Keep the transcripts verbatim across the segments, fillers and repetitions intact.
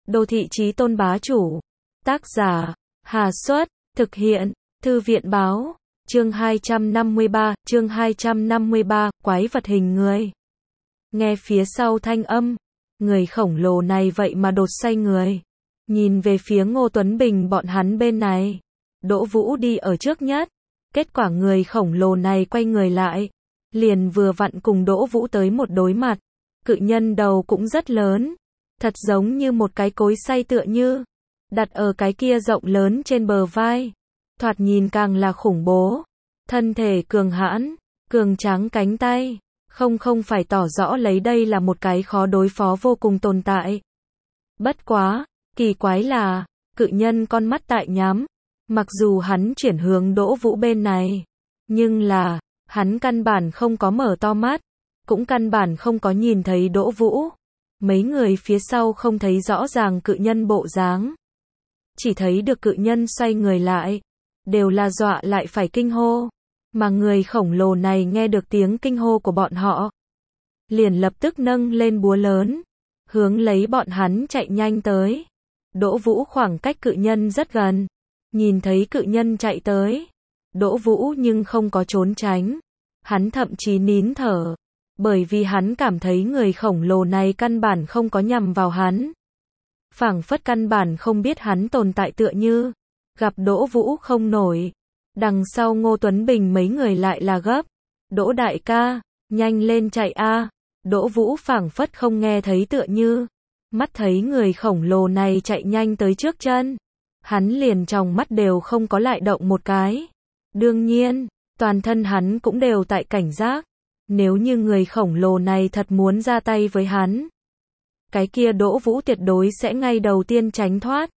Đô thị chí tôn bá chủ. Tác giả, Hà Xuất, thực hiện, Thư viện báo, chương hai trăm năm mươi ba, chương hai trăm năm mươi ba, quái vật hình người. Nghe phía sau thanh âm, người khổng lồ này vậy mà đột xoay người. Nhìn về phía Ngô Tuấn Bình bọn hắn bên này. Đỗ Vũ đi ở trước nhất. Kết quả người khổng lồ này quay người lại. Liền vừa vặn cùng Đỗ Vũ tới một đối mặt. Cự nhân đầu cũng rất lớn. Thật giống như một cái cối xay tựa như. Đặt ở cái kia rộng lớn trên bờ vai. Thoạt nhìn càng là khủng bố. Thân thể cường hãn, cường tráng cánh tay. Không không phải tỏ rõ lấy đây là một cái khó đối phó vô cùng tồn tại. Bất quá, kỳ quái là, cự nhân con mắt tại nhắm. Mặc dù hắn chuyển hướng Đỗ Vũ bên này. Nhưng là, hắn căn bản không có mở to mắt. Cũng căn bản không có nhìn thấy Đỗ Vũ. Mấy người phía sau không thấy rõ ràng cự nhân bộ dáng. Chỉ thấy được cự nhân xoay người lại. Đều là dọa lại phải kinh hô. Mà người khổng lồ này nghe được tiếng kinh hô của bọn họ. Liền lập tức nâng lên búa lớn. Hướng lấy bọn hắn chạy nhanh tới. Đỗ Vũ khoảng cách cự nhân rất gần. Nhìn thấy cự nhân chạy tới. Đỗ Vũ nhưng không có trốn tránh. Hắn thậm chí nín thở. Bởi vì hắn cảm thấy người khổng lồ này căn bản không có nhằm vào hắn. Phảng phất căn bản không biết hắn tồn tại tựa như. Gặp Đỗ Vũ không nổi. Đằng sau Ngô Tuấn Bình mấy người lại là gấp. Đỗ đại ca, nhanh lên chạy a. Đỗ Vũ phảng phất không nghe thấy tựa như. Mắt thấy người khổng lồ này chạy nhanh tới trước chân. Hắn liền trong mắt đều không có lại động một cái. Đương nhiên, toàn thân hắn cũng đều tại cảnh giác. Nếu như người khổng lồ này thật muốn ra tay với hắn. Cái kia Đỗ Vũ tuyệt đối sẽ ngay đầu tiên tránh thoát.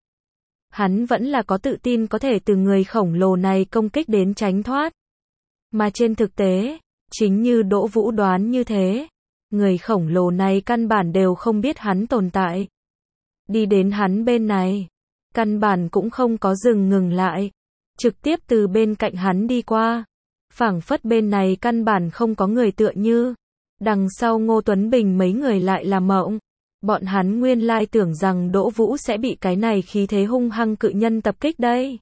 Hắn vẫn là có tự tin có thể từ người khổng lồ này công kích đến tránh thoát. Mà trên thực tế, chính như Đỗ Vũ đoán như thế. Người khổng lồ này căn bản đều không biết hắn tồn tại. Đi đến hắn bên này. Căn bản cũng không có dừng ngừng lại. Trực tiếp từ bên cạnh hắn đi qua. Phảng phất bên này căn bản không có người tựa như. Đằng sau Ngô Tuấn Bình mấy người lại là mộng. Bọn hắn nguyên lai tưởng rằng Đỗ Vũ sẽ bị cái này khí thế hung hăng cự nhân tập kích đây.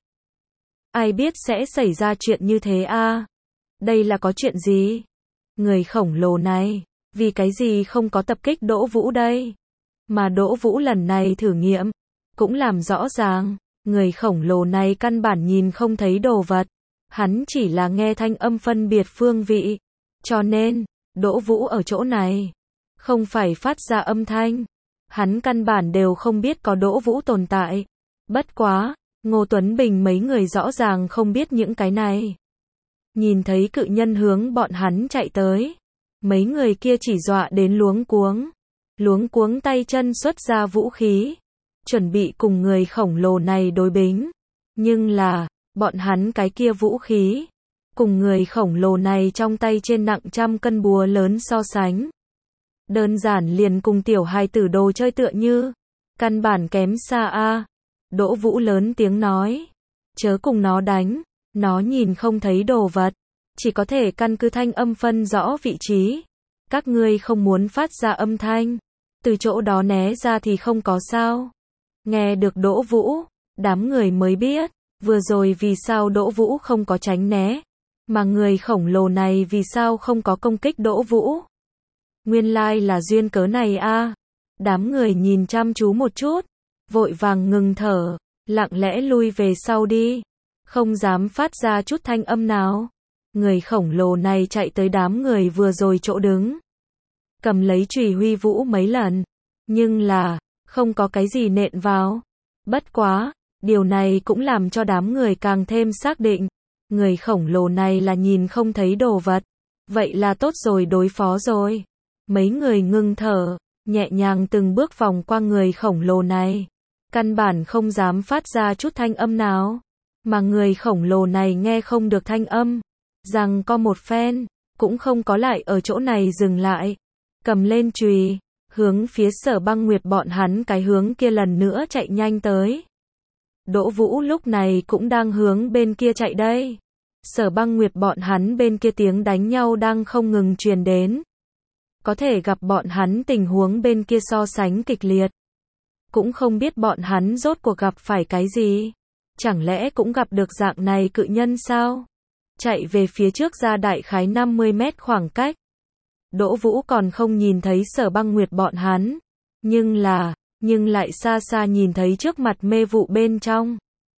Ai biết sẽ xảy ra chuyện như thế a? Đây là có chuyện gì? Người khổng lồ này, vì cái gì không có tập kích Đỗ Vũ đây? Mà Đỗ Vũ lần này thử nghiệm, cũng làm rõ ràng, người khổng lồ này căn bản nhìn không thấy đồ vật. Hắn chỉ là nghe thanh âm phân biệt phương vị. Cho nên, Đỗ Vũ ở chỗ này. Không phải phát ra âm thanh. Hắn căn bản đều không biết có Đỗ Vũ tồn tại. Bất quá, Ngô Tuấn Bình mấy người rõ ràng không biết những cái này. Nhìn thấy cự nhân hướng bọn hắn chạy tới. Mấy người kia chỉ dọa đến luống cuống. Luống cuống tay chân xuất ra vũ khí. Chuẩn bị cùng người khổng lồ này đối bính. Nhưng là, bọn hắn cái kia vũ khí. Cùng người khổng lồ này trong tay trên nặng trăm cân búa lớn so sánh. Đơn giản liền cùng tiểu hài tử đồ chơi tựa như. Căn bản kém xa a. Đỗ Vũ lớn tiếng nói. Chớ cùng nó đánh. Nó nhìn không thấy đồ vật. Chỉ có thể căn cứ thanh âm phân rõ vị trí. Các ngươi không muốn phát ra âm thanh. Từ chỗ đó né ra thì không có sao. Nghe được Đỗ Vũ. Đám người mới biết. Vừa rồi vì sao Đỗ Vũ không có tránh né. Mà người khổng lồ này vì sao không có công kích Đỗ Vũ. Nguyên lai là duyên cớ này a. Đám người nhìn chăm chú một chút. Vội vàng ngừng thở. Lặng lẽ lui về sau đi. Không dám phát ra chút thanh âm nào. Người khổng lồ này chạy tới đám người vừa rồi chỗ đứng. Cầm lấy chùy huy vũ mấy lần. Nhưng là, không có cái gì nện vào. Bất quá, điều này cũng làm cho đám người càng thêm xác định. Người khổng lồ này là nhìn không thấy đồ vật. Vậy là tốt rồi, đối phó rồi. Mấy người ngưng thở, nhẹ nhàng từng bước vòng qua người khổng lồ này. Căn bản không dám phát ra chút thanh âm nào. Mà người khổng lồ này nghe không được thanh âm. Rằng có một phen, cũng không có lại ở chỗ này dừng lại. Cầm lên chùy, hướng phía Sở Băng Nguyệt bọn hắn cái hướng kia lần nữa chạy nhanh tới. Đỗ Vũ lúc này cũng đang hướng bên kia chạy đây. Sở Băng Nguyệt bọn hắn bên kia tiếng đánh nhau đang không ngừng truyền đến. Có thể gặp bọn hắn tình huống bên kia so sánh kịch liệt. cũng không biết bọn hắn rốt cuộc gặp phải cái gì. Chẳng lẽ cũng gặp được dạng này cự nhân sao? Chạy về phía trước ra đại khái năm mươi mét khoảng cách. Đỗ Vũ còn không nhìn thấy Sở Băng Nguyệt bọn hắn. Nhưng là, nhưng lại xa xa nhìn thấy trước mặt mê vụ bên trong.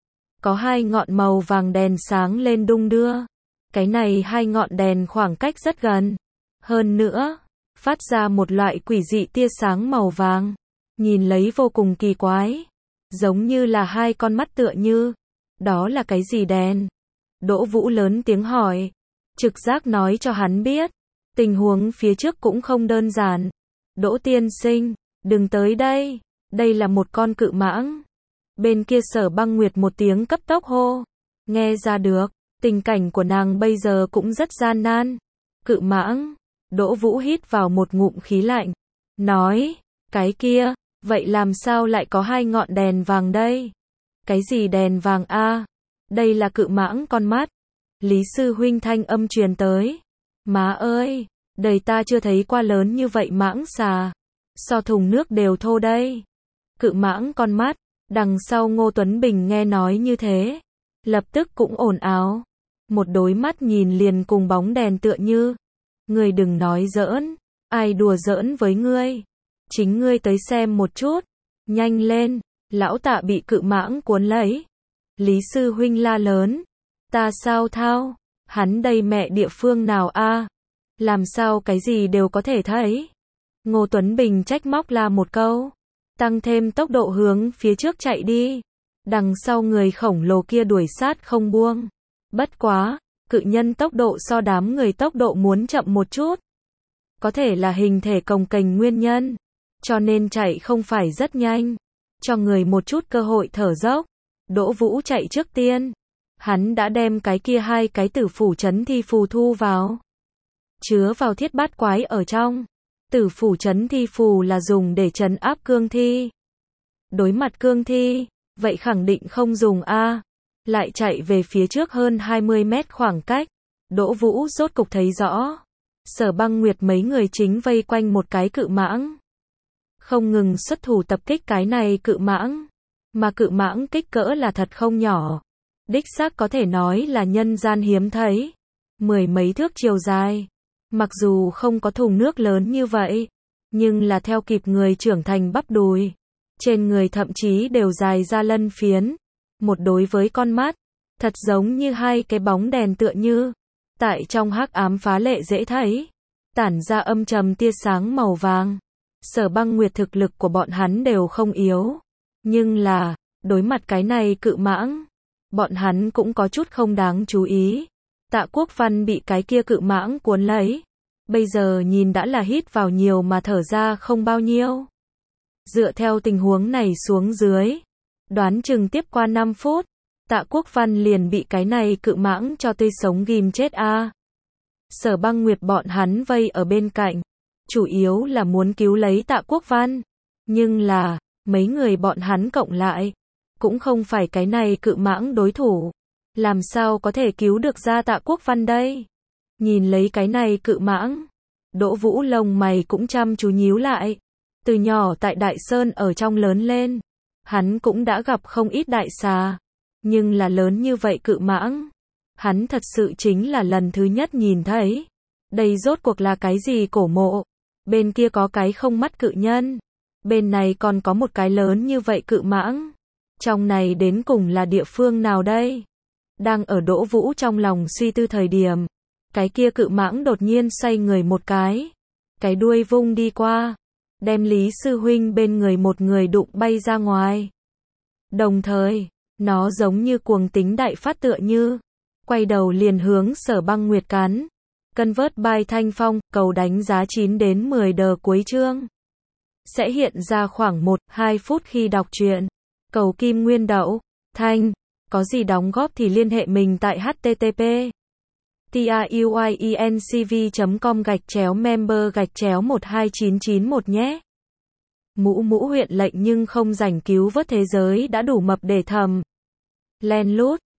Có hai ngọn màu vàng đèn sáng lên đung đưa. Cái này hai ngọn đèn khoảng cách rất gần. Hơn nữa, phát ra một loại quỷ dị tia sáng màu vàng. Nhìn lấy vô cùng kỳ quái. Giống như là hai con mắt tựa như. Đó là cái gì đèn? Đỗ Vũ lớn tiếng hỏi. Trực giác nói cho hắn biết. Tình huống phía trước cũng không đơn giản. Đỗ tiên sinh, đừng tới đây. Đây là một con cự mãng. Bên kia Sở Băng Nguyệt một tiếng cấp tốc hô. Nghe ra được, tình cảnh của nàng bây giờ cũng rất gian nan. Cự mãng. Đỗ Vũ hít vào một ngụm khí lạnh. Nói, cái kia, vậy làm sao lại có hai ngọn đèn vàng đây? Cái gì đèn vàng a? Đây là cự mãng con mắt. Lý sư huynh thanh âm truyền tới. Má ơi, đời ta chưa thấy qua lớn như vậy mãng xà. So thùng nước đều thô đây. Cự mãng con mắt. Đằng sau Ngô Tuấn Bình nghe nói như thế. Lập tức cũng ồn ào. Một đôi mắt nhìn liền cùng bóng đèn tựa như. Ngươi đừng nói giỡn. Ai đùa giỡn với ngươi? Chính ngươi tới xem một chút. Nhanh lên. Lão Tạ bị cự mãng cuốn lấy. Lý sư huynh la lớn. Ta sao thao? Hắn đây mẹ địa phương nào a? Làm sao cái gì đều có thể thấy? Ngô Tuấn Bình trách móc la một câu. Tăng thêm tốc độ hướng phía trước chạy đi. Đằng sau người khổng lồ kia đuổi sát không buông. Bất quá, cự nhân tốc độ so đám người tốc độ muốn chậm một chút. Có thể là hình thể cồng kềnh nguyên nhân. Cho nên chạy không phải rất nhanh. Cho người một chút cơ hội thở dốc. Đỗ Vũ chạy trước tiên. Hắn đã đem cái kia hai cái tử phủ chấn thi phù thu vào. Chứa vào thiết bát quái ở trong. Tử phủ chấn thi phù là dùng để trấn áp cương thi. Đối mặt cương thi, vậy khẳng định không dùng a. Lại chạy về phía trước hơn hai mươi mét khoảng cách. Đỗ Vũ rốt cục thấy rõ. Sở Băng Nguyệt mấy người chính vây quanh một cái cự mãng. Không ngừng xuất thủ tập kích cái này cự mãng. Mà cự mãng kích cỡ là thật không nhỏ. Đích xác có thể nói là nhân gian hiếm thấy. Mười mấy thước chiều dài. Mặc dù không có thùng nước lớn như vậy, nhưng là theo kịp người trưởng thành bắp đùi. Trên người thậm chí đều dài ra lân phiến. Một đối với con mắt, thật giống như hai cái bóng đèn tựa như. Tại trong hắc ám phá lệ dễ thấy. Tản ra âm trầm tia sáng màu vàng. Sở Băng Nguyệt thực lực của bọn hắn đều không yếu. Nhưng là, đối mặt cái này cự mãng, bọn hắn cũng có chút không đáng chú ý. Tạ Quốc Văn bị cái kia cự mãng cuốn lấy. Bây giờ nhìn đã là hít vào nhiều mà thở ra không bao nhiêu. Dựa theo tình huống này xuống dưới, đoán chừng tiếp qua năm phút, Tạ Quốc Văn liền bị cái này cự mãng cho tươi sống ghim chết a. Sở Băng Nguyệt bọn hắn vây ở bên cạnh, chủ yếu là muốn cứu lấy Tạ Quốc Văn. Nhưng là, mấy người bọn hắn cộng lại, cũng không phải cái này cự mãng đối thủ. Làm sao có thể cứu được ra Tạ Quốc Văn đây? Nhìn lấy cái này cự mãng, Đỗ Vũ lông mày cũng chăm chú nhíu lại. Từ nhỏ tại Đại Sơn ở trong lớn lên, hắn cũng đã gặp không ít đại xà. Nhưng là lớn như vậy cự mãng, hắn thật sự chính là lần thứ nhất nhìn thấy. Đây rốt cuộc là cái gì cổ mộ? Bên kia có cái không mắt cự nhân. Bên này còn có một cái lớn như vậy cự mãng. Trong này đến cùng là địa phương nào đây? Đang ở Đỗ Vũ trong lòng suy tư thời điểm, cái kia cự mãng đột nhiên xoay người một cái. Cái đuôi vung đi qua, đem Lý sư huynh bên người một người đụng bay ra ngoài. Đồng thời, nó giống như cuồng tính đại phát tựa như, quay đầu liền hướng Sở Băng Nguyệt cắn. Convert by Thanh Phong, cầu đánh giá chín đến mười đờ cuối chương. Sẽ hiện ra khoảng một đến hai phút khi đọc truyện. Cầu kim nguyên đậu, thanh, có gì đóng góp thì liên hệ mình tại http truyencv chấm com gạch chéo member gạch chéo một hai chín chín một nhé. Mũ mũ huyện lệnh nhưng không rảnh cứu vớt thế giới đã đủ mập để thầm. Len lút,